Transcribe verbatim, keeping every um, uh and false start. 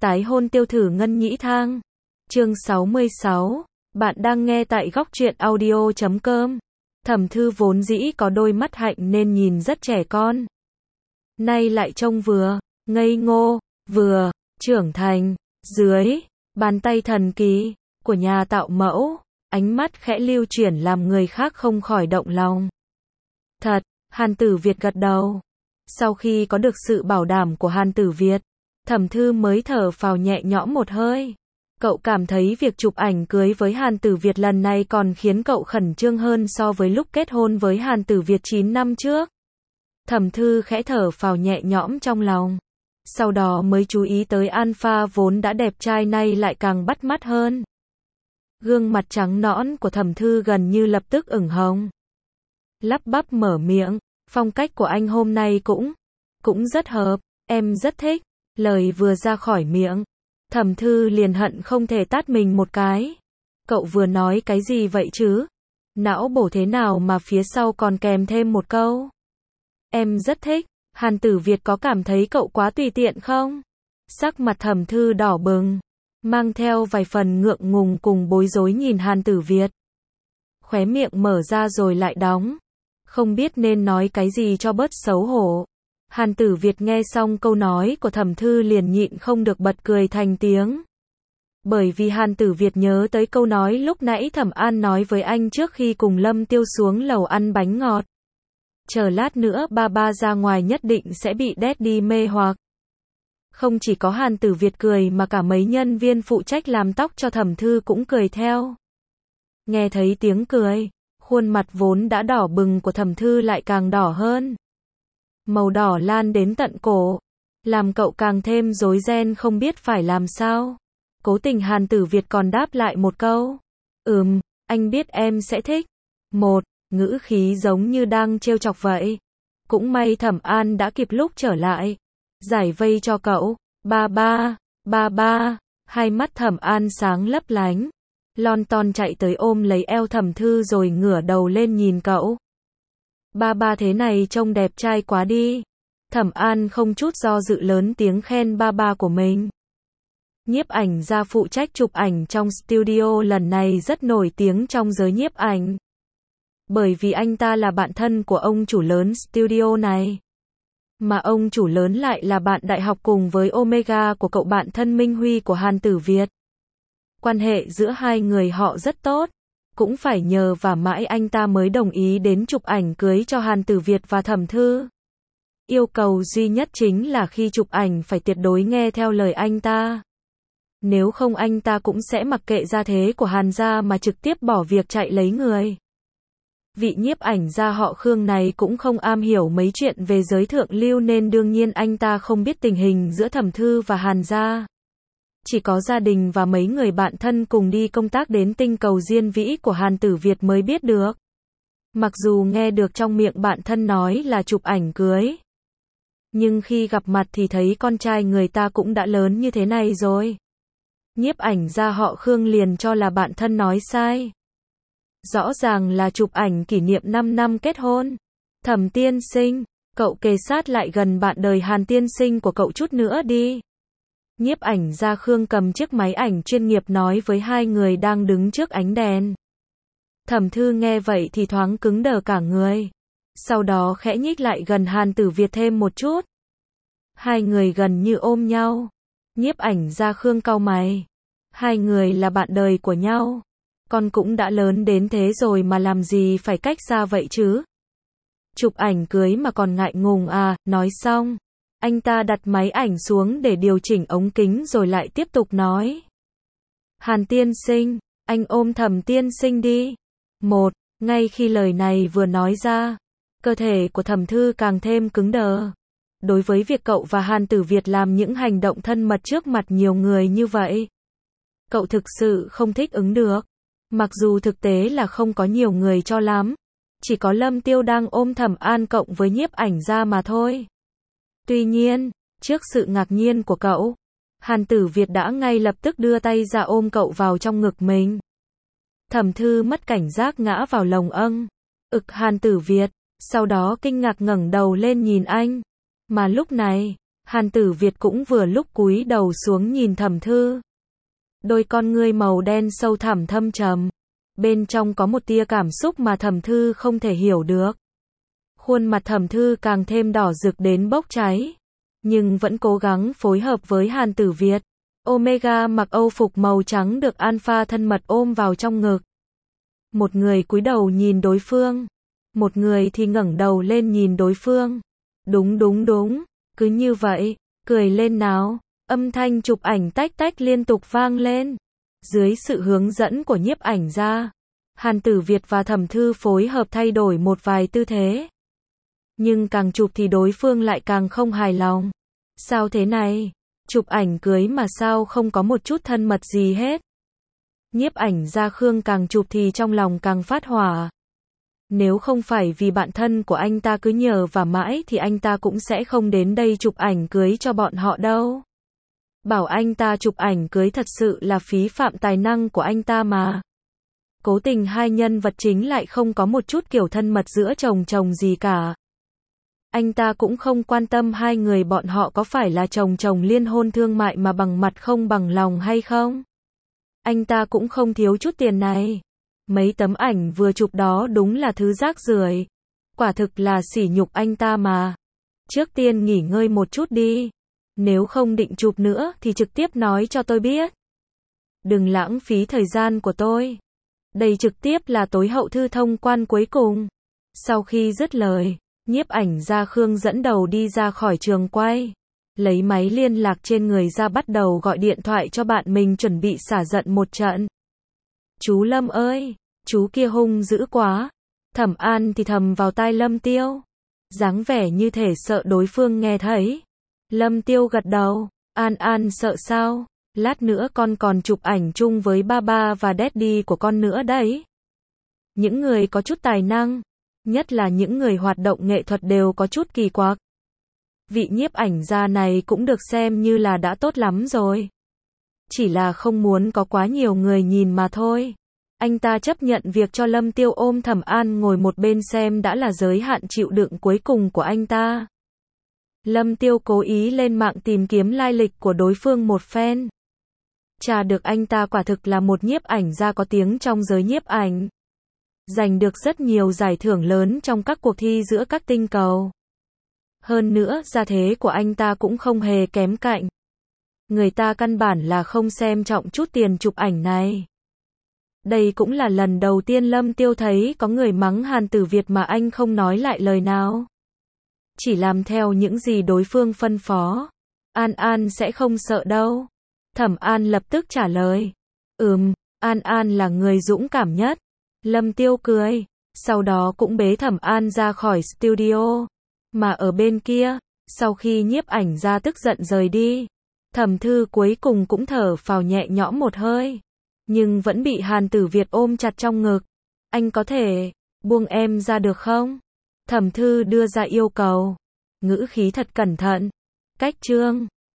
Tái hôn tiêu thử ngân nhĩ thang. Chương sáu mươi sáu. Bạn đang nghe tại góc truyện audio chấm com. Thẩm Thư vốn dĩ có đôi mắt hạnh nên nhìn rất trẻ con. Nay lại trông vừa ngây ngô, vừa trưởng thành. Dưới bàn tay thần kỳ của nhà tạo mẫu, ánh mắt khẽ lưu chuyển làm người khác không khỏi động lòng. Thật, Hàn Tử Việt gật đầu. Sau khi có được sự bảo đảm của Hàn Tử Việt, Thẩm Thư mới thở phào nhẹ nhõm một hơi. Cậu cảm thấy việc chụp ảnh cưới với Hàn Tử Việt lần này còn khiến cậu khẩn trương hơn so với lúc kết hôn với Hàn Tử Việt chín năm trước. Thẩm Thư khẽ thở phào nhẹ nhõm trong lòng. Sau đó mới chú ý tới Alpha vốn đã đẹp trai nay lại càng bắt mắt hơn. Gương mặt trắng nõn của Thẩm Thư gần như lập tức ửng hồng. Lắp bắp mở miệng, phong cách của anh hôm nay cũng, cũng rất hợp, em rất thích. Lời vừa ra khỏi miệng, Thẩm Thư liền hận không thể tát mình một cái. Cậu vừa nói cái gì vậy chứ? Não bổ thế nào mà phía sau còn kèm thêm một câu? Em rất thích. Hàn Tử Việt có cảm thấy cậu quá tùy tiện không? Sắc mặt Thẩm Thư đỏ bừng, mang theo vài phần ngượng ngùng cùng bối rối nhìn Hàn Tử Việt. Khóe miệng mở ra rồi lại đóng. Không biết nên nói cái gì cho bớt xấu hổ. Hàn Tử Việt nghe xong câu nói của Thẩm Thư liền nhịn không được bật cười thành tiếng. Bởi vì Hàn Tử Việt nhớ tới câu nói lúc nãy Thẩm An nói với anh trước khi cùng Lâm Tiêu xuống lầu ăn bánh ngọt. Chờ lát nữa ba ba ra ngoài nhất định sẽ bị Daddy mê hoặc. Không chỉ có Hàn Tử Việt cười mà cả mấy nhân viên phụ trách làm tóc cho Thẩm Thư cũng cười theo. Nghe thấy tiếng cười, khuôn mặt vốn đã đỏ bừng của Thẩm Thư lại càng đỏ hơn. Màu đỏ lan đến tận cổ, làm cậu càng thêm rối ren không biết phải làm sao. Cố tình Hàn Tử Việt còn đáp lại một câu. Ừm, anh biết em sẽ thích. Một, ngữ khí giống như đang trêu chọc vậy. Cũng may Thẩm An đã kịp lúc trở lại. Giải vây cho cậu. Ba ba, ba ba, hai mắt Thẩm An sáng lấp lánh. Lon ton chạy tới ôm lấy eo Thẩm Thư rồi ngửa đầu lên nhìn cậu. Ba ba thế này trông đẹp trai quá đi. Thẩm An không chút do dự lớn tiếng khen ba ba của mình. Nhiếp ảnh gia phụ trách chụp ảnh trong studio lần này rất nổi tiếng trong giới nhiếp ảnh. Bởi vì anh ta là bạn thân của ông chủ lớn studio này. Mà ông chủ lớn lại là bạn đại học cùng với Omega của cậu bạn thân Minh Huy của Hàn Tử Việt. Quan hệ giữa hai người họ rất tốt. Cũng phải nhờ và mãi anh ta mới đồng ý đến chụp ảnh cưới cho Hàn Tử Việt và Thẩm Thư. Yêu cầu duy nhất chính là khi chụp ảnh phải tuyệt đối nghe theo lời anh ta. Nếu không anh ta cũng sẽ mặc kệ gia thế của Hàn gia mà trực tiếp bỏ việc chạy lấy người. Vị nhiếp ảnh gia họ Khương này cũng không am hiểu mấy chuyện về giới thượng lưu nên đương nhiên anh ta không biết tình hình giữa Thẩm Thư và Hàn gia. Chỉ có gia đình và mấy người bạn thân cùng đi công tác đến tinh cầu Diên Vĩ của Hàn Tử Việt mới biết được. Mặc dù nghe được trong miệng bạn thân nói là chụp ảnh cưới. Nhưng khi gặp mặt thì thấy con trai người ta cũng đã lớn như thế này rồi. Nhiếp ảnh gia họ Khương liền cho là bạn thân nói sai. Rõ ràng là chụp ảnh kỷ niệm năm năm kết hôn. Thẩm tiên sinh, cậu kề sát lại gần bạn đời Hàn tiên sinh của cậu chút nữa đi. Nhiếp ảnh gia Khương cầm chiếc máy ảnh chuyên nghiệp nói với hai người đang đứng trước ánh đèn. Thẩm Thư nghe vậy thì thoáng cứng đờ cả người. Sau đó khẽ nhích lại gần Hàn Tử Việt thêm một chút. Hai người gần như ôm nhau. Nhiếp ảnh gia Khương cau mày. Hai người là bạn đời của nhau. Con cũng đã lớn đến thế rồi mà làm gì phải cách xa vậy chứ? Chụp ảnh cưới mà còn ngại ngùng à? Nói xong, anh ta đặt máy ảnh xuống để điều chỉnh ống kính rồi lại tiếp tục nói. Hàn tiên sinh, anh ôm Thẩm tiên sinh đi. Một, ngay khi lời này vừa nói ra, cơ thể của Thẩm Thư càng thêm cứng đờ. Đối với việc cậu và Hàn Tử Việt làm những hành động thân mật trước mặt nhiều người như vậy, cậu thực sự không thích ứng được. Mặc dù thực tế là không có nhiều người cho lắm. Chỉ có Lâm Tiêu đang ôm Thẩm An cộng với nhiếp ảnh gia mà thôi. Tuy nhiên, trước sự ngạc nhiên của cậu, Hàn Tử Việt đã ngay lập tức đưa tay ra ôm cậu vào trong ngực mình. Thẩm Thư mất cảnh giác ngã vào lồng âng, ực Hàn Tử Việt, sau đó kinh ngạc ngẩng đầu lên nhìn anh. Mà lúc này, Hàn Tử Việt cũng vừa lúc cúi đầu xuống nhìn Thẩm Thư. Đôi con ngươi màu đen sâu thẳm thâm trầm. Bên trong có một tia cảm xúc mà Thẩm Thư không thể hiểu được. Khuôn mặt Thẩm Thư càng thêm đỏ rực đến bốc cháy. Nhưng vẫn cố gắng phối hợp với Hàn Tử Việt. Omega mặc âu phục màu trắng được Alpha thân mật ôm vào trong ngực. Một người cúi đầu nhìn đối phương. Một người thì ngẩng đầu lên nhìn đối phương. Đúng đúng đúng. Cứ như vậy. Cười lên nào. Âm thanh chụp ảnh tách tách liên tục vang lên. Dưới sự hướng dẫn của nhiếp ảnh gia, Hàn Tử Việt và Thẩm Thư phối hợp thay đổi một vài tư thế. Nhưng càng chụp thì đối phương lại càng không hài lòng. Sao thế này? Chụp ảnh cưới mà sao không có một chút thân mật gì hết? Nhiếp ảnh gia Khương càng chụp thì trong lòng càng phát hỏa. Nếu không phải vì bạn thân của anh ta cứ nhờ và mãi thì anh ta cũng sẽ không đến đây chụp ảnh cưới cho bọn họ đâu. Bảo anh ta chụp ảnh cưới thật sự là phí phạm tài năng của anh ta mà. Cố tình hai nhân vật chính lại không có một chút kiểu thân mật giữa chồng chồng gì cả. Anh ta cũng không quan tâm hai người bọn họ có phải là chồng chồng liên hôn thương mại mà bằng mặt không bằng lòng hay không. Anh ta cũng không thiếu chút tiền này. Mấy tấm ảnh vừa chụp đó đúng là thứ rác rưởi. Quả thực là sỉ nhục anh ta mà. Trước tiên nghỉ ngơi một chút đi. Nếu không định chụp nữa thì trực tiếp nói cho tôi biết. Đừng lãng phí thời gian của tôi. Đây trực tiếp là tối hậu thư thông quan cuối cùng. Sau khi dứt lời, nhiếp ảnh gia Khương dẫn đầu đi ra khỏi trường quay. Lấy máy liên lạc trên người ra bắt đầu gọi điện thoại cho bạn mình chuẩn bị xả giận một trận. Chú Lâm ơi, chú kia hung dữ quá. Thẩm An thì thầm vào tai Lâm Tiêu. Dáng vẻ như thể sợ đối phương nghe thấy. Lâm Tiêu gật đầu. An An sợ sao? Lát nữa con còn chụp ảnh chung với ba ba và daddy của con nữa đấy. Những người có chút tài năng, nhất là những người hoạt động nghệ thuật đều có chút kỳ quặc. Vị nhiếp ảnh gia này cũng được xem như là đã tốt lắm rồi. Chỉ là không muốn có quá nhiều người nhìn mà thôi. Anh ta chấp nhận việc cho Lâm Tiêu ôm Thẩm An ngồi một bên xem đã là giới hạn chịu đựng cuối cùng của anh ta. Lâm Tiêu cố ý lên mạng tìm kiếm lai lịch của đối phương một phen. Chà được anh ta quả thực là một nhiếp ảnh gia có tiếng trong giới nhiếp ảnh. Giành được rất nhiều giải thưởng lớn trong các cuộc thi giữa các tinh cầu. Hơn nữa, gia thế của anh ta cũng không hề kém cạnh. Người ta căn bản là không xem trọng chút tiền chụp ảnh này. Đây cũng là lần đầu tiên Lâm Tiêu thấy có người mắng Hàn Tử Việt mà anh không nói lại lời nào. Chỉ làm theo những gì đối phương phân phó. An An sẽ không sợ đâu. Thẩm An lập tức trả lời. Ừm, An An là người dũng cảm nhất. Lâm Tiêu cười. Sau đó cũng bế Thẩm An ra khỏi studio. Mà ở bên kia, sau khi nhiếp ảnh gia tức giận rời đi, Thẩm Thư cuối cùng cũng thở phào nhẹ nhõm một hơi. Nhưng vẫn bị Hàn Tử Việt ôm chặt trong ngực. Anh có thể buông em ra được không? Thẩm Thư đưa ra yêu cầu. Ngữ khí thật cẩn thận. Cách chương